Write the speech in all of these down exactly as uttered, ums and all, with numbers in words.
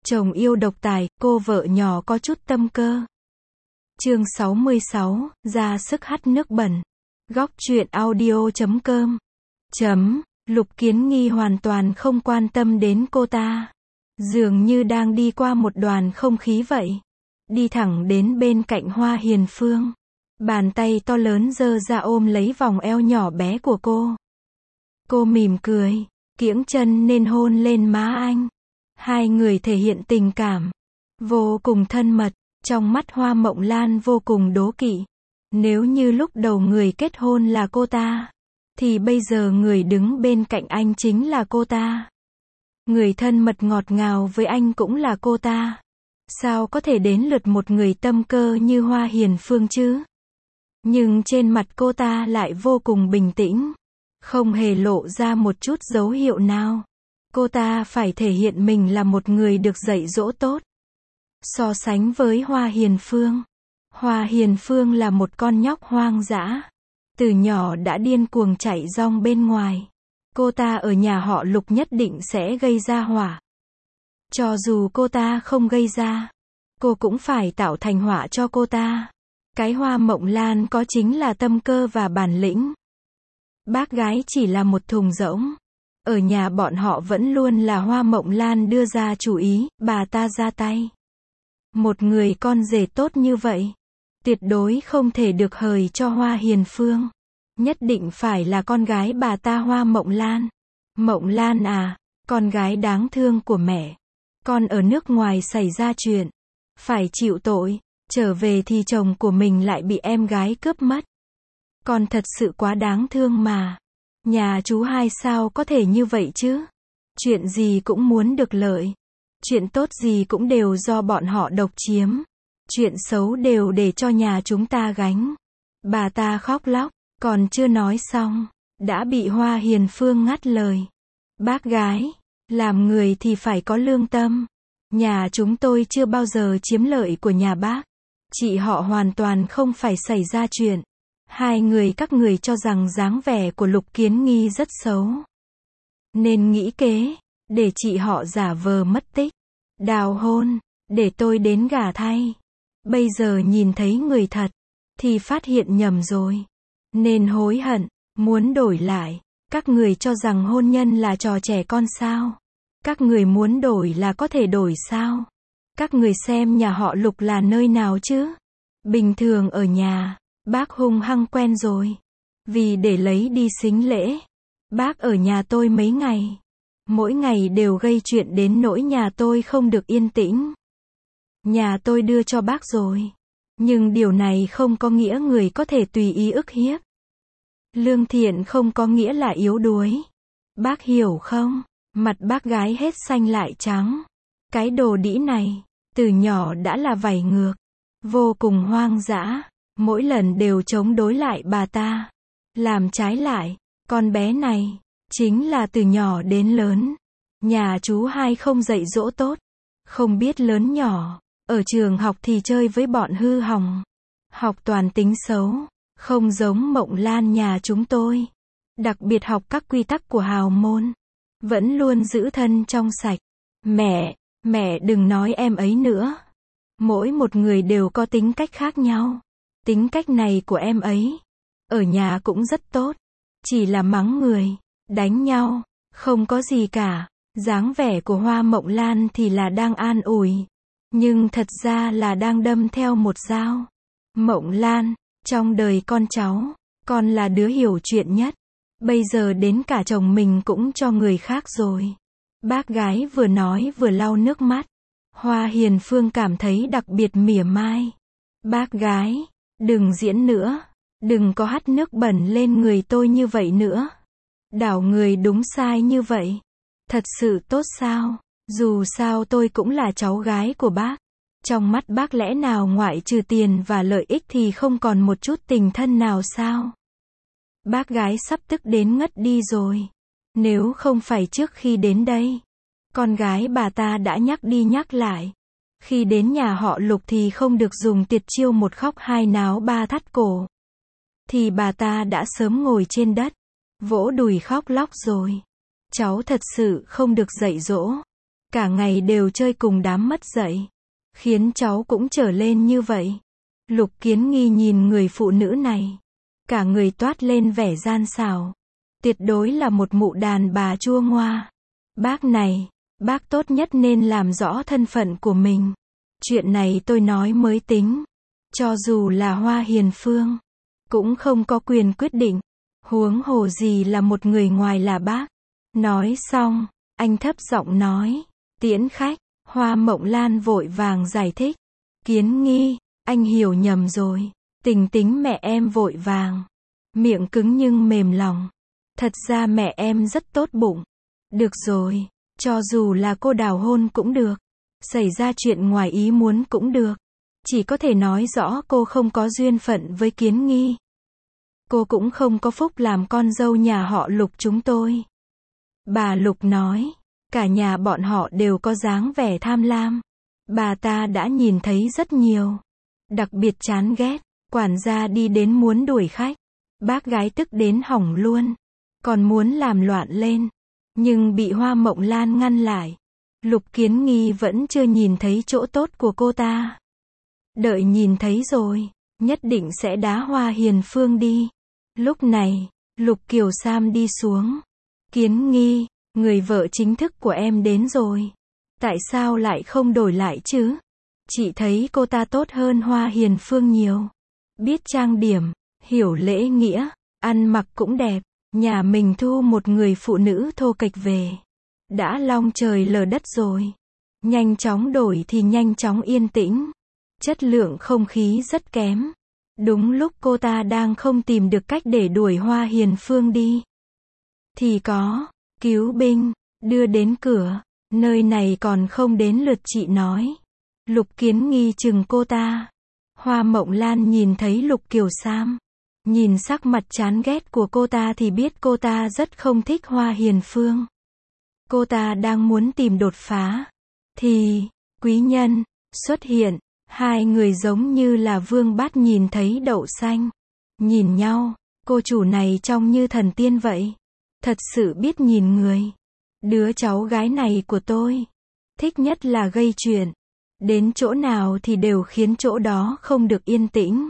Chồng yêu độc tài, cô vợ nhỏ có chút tâm cơ. Chương sáu mươi sáu, ra sức hắt nước bẩn. Góc truyện audio chấm com. Chấm, Lục Kiến Nghi hoàn toàn không quan tâm đến cô ta. Dường như đang đi qua một đoàn không khí vậy. Đi thẳng đến bên cạnh Hoa Hiền Phương. Bàn tay to lớn giơ ra ôm lấy vòng eo nhỏ bé của cô. Cô mỉm cười, kiễng chân nên hôn lên má anh. Hai người thể hiện tình cảm vô cùng thân mật, trong mắt Hoa Mộng Lan vô cùng đố kỵ. Nếu như lúc đầu người kết hôn là cô ta, thì bây giờ người đứng bên cạnh anh chính là cô ta. Người thân mật ngọt ngào với anh cũng là cô ta. Sao có thể đến lượt một người tâm cơ như Hoa Hiền Phương chứ? Nhưng trên mặt cô ta lại vô cùng bình tĩnh, không hề lộ ra một chút dấu hiệu nào. Cô ta phải thể hiện mình là một người được dạy dỗ tốt. So sánh với Hoa Hiền Phương, Hoa Hiền Phương là một con nhóc hoang dã. Từ nhỏ đã điên cuồng chạy rong bên ngoài. Cô ta ở nhà họ Lục nhất định sẽ gây ra họa. Cho dù cô ta không gây ra, cô cũng phải tạo thành họa cho cô ta. Cái Hoa Mộng Lan có chính là tâm cơ và bản lĩnh. Bác gái chỉ là một thùng rỗng. Ở nhà bọn họ vẫn luôn là Hoa Mộng Lan đưa ra chủ ý, bà ta ra tay. Một người con rể tốt như vậy, tuyệt đối không thể được hời cho Hoa Hiền Phương. Nhất định phải là con gái bà ta Hoa Mộng Lan. Mộng Lan à, con gái đáng thương của mẹ. Con ở nước ngoài xảy ra chuyện, phải chịu tội. Trở về thì chồng của mình lại bị em gái cướp mất. Con thật sự quá đáng thương mà. Nhà chú hai sao có thể như vậy chứ? Chuyện gì cũng muốn được lợi. Chuyện tốt gì cũng đều do bọn họ độc chiếm. Chuyện xấu đều để cho nhà chúng ta gánh. Bà ta khóc lóc, còn chưa nói xong, đã bị Hoa Hiền Phương ngắt lời. Bác gái, làm người thì phải có lương tâm. Nhà chúng tôi chưa bao giờ chiếm lợi của nhà bác. Chị họ hoàn toàn không phải xảy ra chuyện. Hai người các người cho rằng dáng vẻ của Lục Kiến Nghi rất xấu, nên nghĩ kế, để chị họ giả vờ mất tích, đào hôn, để tôi đến gả thay. Bây giờ nhìn thấy người thật, thì phát hiện nhầm rồi. Nên hối hận, muốn đổi lại. Các người cho rằng hôn nhân là trò trẻ con sao? Các người muốn đổi là có thể đổi sao? Các người xem nhà họ Lục là nơi nào chứ? Bình thường ở nhà, bác hung hăng quen rồi. Vì để lấy đi sính lễ, bác ở nhà tôi mấy ngày. Mỗi ngày đều gây chuyện đến nỗi nhà tôi không được yên tĩnh. Nhà tôi đưa cho bác rồi. Nhưng điều này không có nghĩa người có thể tùy ý ức hiếp. Lương thiện không có nghĩa là yếu đuối. Bác hiểu không? Mặt bác gái hết xanh lại trắng. Cái đồ đĩ này, từ nhỏ đã là vảy ngược. Vô cùng hoang dã. Mỗi lần đều chống đối lại bà ta. Làm trái lại. Con bé này, chính là từ nhỏ đến lớn. Nhà chú hai không dạy dỗ tốt. Không biết lớn nhỏ. Ở trường học thì chơi với bọn hư hỏng. Học toàn tính xấu. Không giống Mộng Lan nhà chúng tôi. Đặc biệt học các quy tắc của hào môn. Vẫn luôn giữ thân trong sạch. Mẹ, mẹ đừng nói em ấy nữa. Mỗi một người đều có tính cách khác nhau. Tính cách này của em ấy, ở nhà cũng rất tốt. Chỉ là mắng người, đánh nhau, không có gì cả. Dáng vẻ của Hoa Mộng Lan thì là đang an ủi. Nhưng thật ra là đang đâm theo một dao. Mộng Lan, trong đời con cháu, con là đứa hiểu chuyện nhất. Bây giờ đến cả chồng mình cũng cho người khác rồi. Bác gái vừa nói vừa lau nước mắt. Hoa Hiền Phương cảm thấy đặc biệt mỉa mai. Bác gái, đừng diễn nữa. Đừng có hắt nước bẩn lên người tôi như vậy nữa. Đảo người đúng sai như vậy. Thật sự tốt sao? Dù sao tôi cũng là cháu gái của bác. Trong mắt bác lẽ nào ngoại trừ tiền và lợi ích thì không còn một chút tình thân nào sao? Bác gái sắp tức đến ngất đi rồi. Nếu không phải trước khi đến đây, con gái bà ta đã nhắc đi nhắc lại. Khi đến nhà họ Lục thì không được dùng tuyệt chiêu một khóc hai náo ba thắt cổ. Thì bà ta đã sớm ngồi trên đất, vỗ đùi khóc lóc rồi. Cháu thật sự không được dạy dỗ. Cả ngày đều chơi cùng đám mất dạy. Khiến cháu cũng trở lên như vậy. Lục Kiến Nghi nhìn người phụ nữ này. Cả người toát lên vẻ gian xảo. Tuyệt đối là một mụ đàn bà chua ngoa. Bác này, bác tốt nhất nên làm rõ thân phận của mình. Chuyện này tôi nói mới tính. Cho dù là Hoa Hiền Phương, cũng không có quyền quyết định. Huống hồ gì là một người ngoài là bác. Nói xong, anh thấp giọng nói. Tiễn khách, Hoa Mộng Lan vội vàng giải thích. Kiến Nghi, anh hiểu nhầm rồi. Tình tính mẹ em vội vàng. Miệng cứng nhưng mềm lòng. Thật ra mẹ em rất tốt bụng. Được rồi, cho dù là cô đào hôn cũng được. Xảy ra chuyện ngoài ý muốn cũng được. Chỉ có thể nói rõ cô không có duyên phận với Kiến Nghi. Cô cũng không có phúc làm con dâu nhà họ Lục chúng tôi. Bà Lục nói, cả nhà bọn họ đều có dáng vẻ tham lam. Bà ta đã nhìn thấy rất nhiều. Đặc biệt chán ghét, quản gia đi đến muốn đuổi khách. Bác gái tức đến hỏng luôn. Còn muốn làm loạn lên. Nhưng bị Hoa Mộng Lan ngăn lại. Lục Kiến Nghi vẫn chưa nhìn thấy chỗ tốt của cô ta. Đợi nhìn thấy rồi, nhất định sẽ đá Hoa Hiền Phương đi. Lúc này, Lục Kiều Sam đi xuống. Kiến Nghi, người vợ chính thức của em đến rồi. Tại sao lại không đổi lại chứ? Chị thấy cô ta tốt hơn Hoa Hiền Phương nhiều. Biết trang điểm, hiểu lễ nghĩa, ăn mặc cũng đẹp. Nhà mình thu một người phụ nữ thô kệch về. Đã long trời lở đất rồi. Nhanh chóng đổi thì nhanh chóng yên tĩnh. Chất lượng không khí rất kém. Đúng lúc cô ta đang không tìm được cách để đuổi Hoa Hiền Phương đi. Thì có, cứu binh, đưa đến cửa. Nơi này còn không đến lượt chị nói. Lục Kiến Nghi chừng cô ta. Hoa Mộng Lan nhìn thấy Lục Kiều Sam. Nhìn sắc mặt chán ghét của cô ta thì biết cô ta rất không thích Hoa Hiền Phương. Cô ta đang muốn tìm đột phá. Thì, quý nhân, xuất hiện. Hai người giống như là vương bát nhìn thấy đậu xanh. Nhìn nhau, cô chủ này trông như thần tiên vậy. Thật sự biết nhìn người. Đứa cháu gái này của tôi. Thích nhất là gây chuyện. Đến chỗ nào thì đều khiến chỗ đó không được yên tĩnh.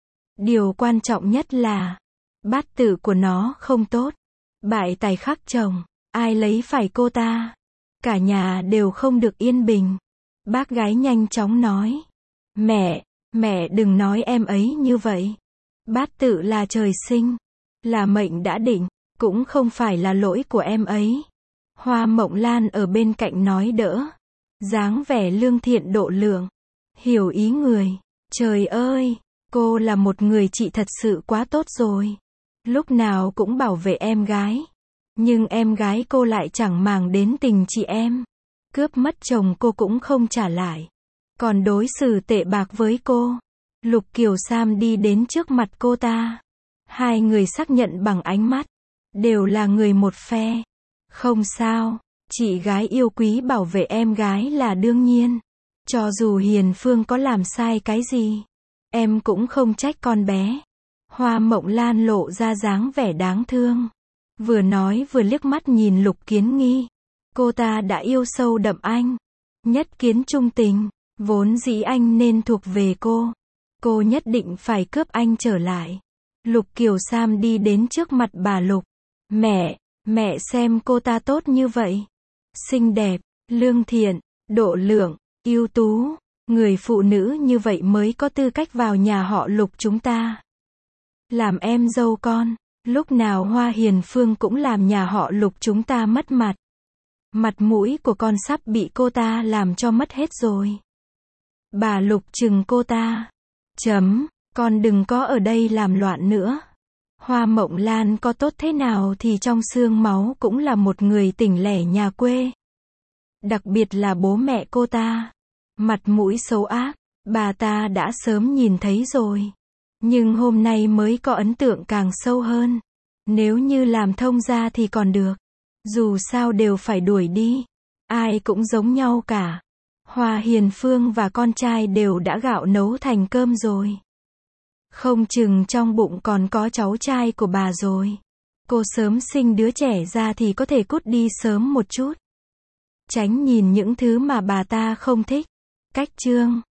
Điều quan trọng nhất là, bát tự của nó không tốt. Bại tài khắc chồng, ai lấy phải cô ta. Cả nhà đều không được yên bình. Bác gái nhanh chóng nói. Mẹ, mẹ đừng nói em ấy như vậy. Bát tự là trời sinh, là mệnh đã định, cũng không phải là lỗi của em ấy. Hoa Mộng Lan ở bên cạnh nói đỡ. Dáng vẻ lương thiện độ lượng. Hiểu ý người. Trời ơi, cô là một người chị thật sự quá tốt rồi. Lúc nào cũng bảo vệ em gái. Nhưng em gái cô lại chẳng màng đến tình chị em. Cướp mất chồng cô cũng không trả lại. Còn đối xử tệ bạc với cô. Lục Kiều Sam đi đến trước mặt cô ta. Hai người xác nhận bằng ánh mắt. Đều là người một phe. Không sao, chị gái yêu quý bảo vệ em gái là đương nhiên. Cho dù Hiền Phương có làm sai cái gì, em cũng không trách con bé. Hoa Mộng Lan lộ ra dáng vẻ đáng thương. Vừa nói vừa liếc mắt nhìn Lục Kiến Nghi. Cô ta đã yêu sâu đậm anh. Nhất kiến trung tình, vốn dĩ anh nên thuộc về cô. Cô nhất định phải cướp anh trở lại. Lục Kiều Sam đi đến trước mặt bà Lục. Mẹ, mẹ xem cô ta tốt như vậy. Xinh đẹp, lương thiện, độ lượng, ưu tú. Người phụ nữ như vậy mới có tư cách vào nhà họ Lục chúng ta. Làm em dâu con. Lúc nào Hoa Hiền Phương cũng làm nhà họ Lục chúng ta mất mặt. Mặt mũi của con sắp bị cô ta làm cho mất hết rồi. Bà Lục chừng cô ta. Chấm, con đừng có ở đây làm loạn nữa. Hoa Mộng Lan có tốt thế nào thì trong xương máu cũng là một người tỉnh lẻ nhà quê. Đặc biệt là bố mẹ cô ta. Mặt mũi xấu ác, bà ta đã sớm nhìn thấy rồi. Nhưng hôm nay mới có ấn tượng càng sâu hơn. Nếu như làm thông ra thì còn được. Dù sao đều phải đuổi đi. Ai cũng giống nhau cả. Hoa Hiền Phương và con trai đều đã gạo nấu thành cơm rồi. Không chừng trong bụng còn có cháu trai của bà rồi. Cô sớm sinh đứa trẻ ra thì có thể cút đi sớm một chút. Tránh nhìn những thứ mà bà ta không thích. Cách chương